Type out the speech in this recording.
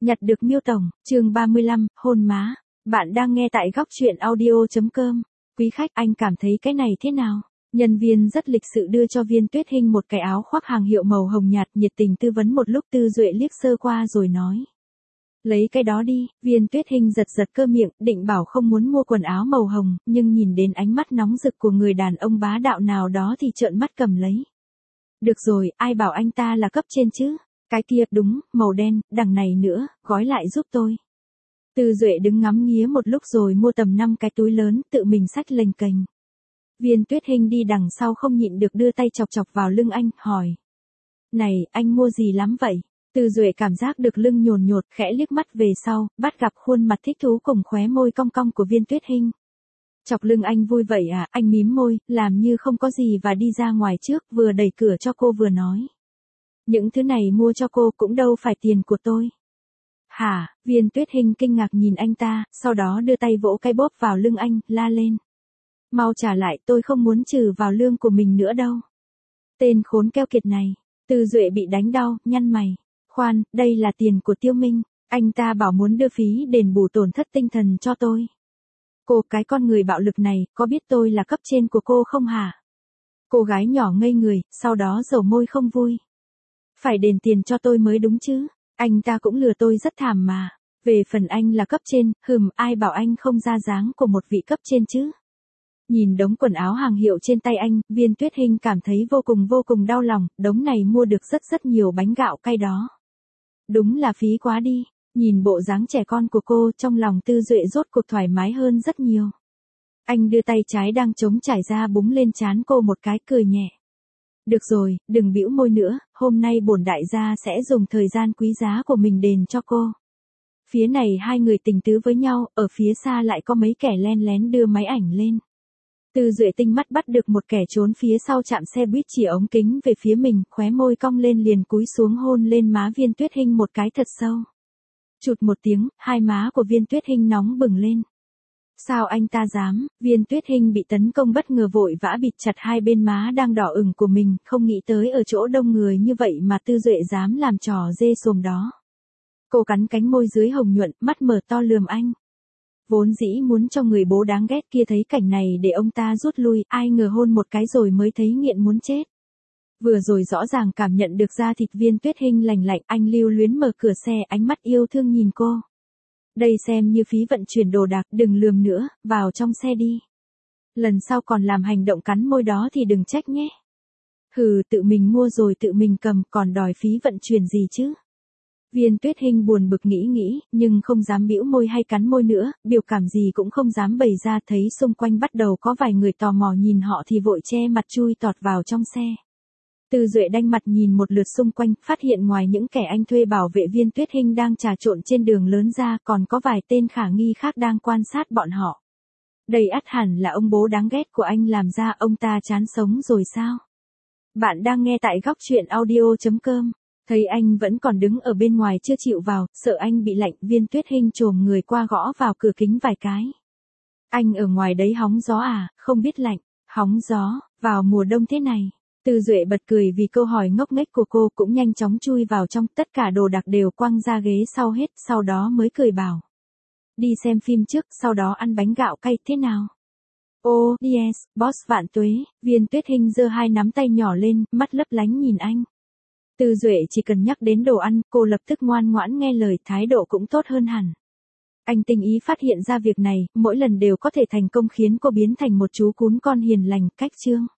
Nhặt được Miêu Tổng, chương 35, hôn má. Bạn đang nghe tại góc chuyện audio.com. Quý khách, anh cảm thấy cái này thế nào? Nhân viên rất lịch sự đưa cho Viên Tuyết Hinh một cái áo khoác hàng hiệu màu hồng nhạt, nhiệt tình tư vấn một lúc. Tư Duệ liếc sơ qua rồi nói: lấy cái đó đi. Viên Tuyết Hinh giật giật cơ miệng, định bảo không muốn mua quần áo màu hồng, nhưng nhìn đến ánh mắt nóng rực của người đàn ông bá đạo nào đó thì trợn mắt cầm lấy. Được rồi, ai bảo anh ta là cấp trên chứ? Cái kia, đúng, màu đen, đằng này nữa, gói lại giúp tôi. Tư Duệ đứng ngắm nghía một lúc rồi mua tầm 5 cái túi lớn, tự mình xách lềnh kềnh. Viên Tuyết Hinh đi đằng sau không nhịn được đưa tay chọc chọc vào lưng anh, hỏi: này, anh mua gì lắm vậy? Tư Duệ cảm giác được lưng nhồn nhột, khẽ liếc mắt về sau, bắt gặp khuôn mặt thích thú cùng khóe môi cong cong của Viên Tuyết Hinh. Chọc lưng anh vui vậy à? Anh mím môi, làm như không có gì và đi ra ngoài trước, vừa đẩy cửa cho cô vừa nói: những thứ này mua cho cô cũng đâu phải tiền của tôi. Hả? Viên Tuyết Hinh kinh ngạc nhìn anh ta, sau đó đưa tay vỗ cái bóp vào lưng anh, la lên: mau trả lại, tôi không muốn trừ vào lương của mình nữa đâu. Tên khốn keo kiệt này. Tư Duệ bị đánh đau, nhăn mày. Khoan, đây là tiền của Tiêu Minh, anh ta bảo muốn đưa phí đền bù tổn thất tinh thần cho tôi. Cô, cái con người bạo lực này, có biết tôi là cấp trên của cô không hả? Cô gái nhỏ ngây người, sau đó dầu môi không vui. Phải đền tiền cho tôi mới đúng chứ, anh ta cũng lừa tôi rất thảm mà. Về phần anh là cấp trên, ai bảo anh không ra dáng của một vị cấp trên chứ? Nhìn đống quần áo hàng hiệu trên tay anh, Viên Tuyết Hinh cảm thấy vô cùng đau lòng, đống này mua được rất nhiều bánh gạo cay đó. Đúng là phí quá đi. Nhìn bộ dáng trẻ con của cô, trong lòng Tư Duệ rốt cuộc thoải mái hơn rất nhiều. Anh đưa tay trái đang trống trải ra búng lên trán cô một cái, cười nhẹ. Được rồi, đừng bĩu môi nữa, hôm nay bổn đại gia sẽ dùng thời gian quý giá của mình đền cho cô. Phía này hai người tình tứ với nhau, ở phía xa lại có mấy kẻ len lén đưa máy ảnh lên. Tư Duệ tinh mắt bắt được một kẻ trốn phía sau trạm xe buýt chỉ ống kính về phía mình, khóe môi cong lên liền cúi xuống hôn lên má Viên Tuyết Hinh một cái thật sâu. Chụt một tiếng, hai má của Viên Tuyết Hinh nóng bừng lên. Sao anh ta dám? Viên Tuyết Hinh bị tấn công bất ngờ vội vã bịt chặt hai bên má đang đỏ ửng của mình, không nghĩ tới ở chỗ đông người như vậy mà Tư Duệ dám làm trò dê xồm đó. Cô cắn cánh môi dưới hồng nhuận, mắt mở to lườm anh. Vốn dĩ muốn cho người bố đáng ghét kia thấy cảnh này để ông ta rút lui, ai ngờ hôn một cái rồi mới thấy nghiện muốn chết. Vừa rồi rõ ràng cảm nhận được da thịt Viên Tuyết Hinh lành lạnh, anh lưu luyến mở cửa xe, ánh mắt yêu thương nhìn cô. Đây xem như phí vận chuyển đồ đạc, đừng lườm nữa, vào trong xe đi. Lần sau còn làm hành động cắn môi đó thì đừng trách nhé. Tự mình mua rồi tự mình cầm, còn đòi phí vận chuyển gì chứ? Viên Tuyết Hinh buồn bực nghĩ, nhưng không dám bĩu môi hay cắn môi nữa, biểu cảm gì cũng không dám bày ra, thấy xung quanh bắt đầu có vài người tò mò nhìn họ thì vội che mặt chui tọt vào trong xe. Tư Duệ đanh mặt nhìn một lượt xung quanh, phát hiện ngoài những kẻ anh thuê bảo vệ Viên Tuyết Hinh đang trà trộn trên đường lớn ra, còn có vài tên khả nghi khác đang quan sát bọn họ. Đây ắt hẳn là ông bố đáng ghét của anh làm ra, ông ta chán sống rồi sao? Bạn đang nghe tại góc chuyện audio.com. Thấy anh vẫn còn đứng ở bên ngoài chưa chịu vào, sợ anh bị lạnh, Viên Tuyết Hinh chồm người qua gõ vào cửa kính vài cái. Anh ở ngoài đấy hóng gió à, không biết lạnh? Hóng gió, vào mùa đông thế này. Tư Duệ bật cười vì câu hỏi ngốc nghếch của cô, cũng nhanh chóng chui vào trong, tất cả đồ đạc đều quăng ra ghế sau hết, sau đó mới cười bảo: đi xem phim trước, sau đó ăn bánh gạo cay thế nào? Oh, yes, boss vạn tuế. Viên Tuyết Hinh giơ hai nắm tay nhỏ lên, mắt lấp lánh nhìn anh. Tư Duệ chỉ cần nhắc đến đồ ăn, cô lập tức ngoan ngoãn nghe lời, thái độ cũng tốt hơn hẳn. Anh tinh ý phát hiện ra việc này, mỗi lần đều có thể thành công khiến cô biến thành một chú cún con hiền lành, cách chương.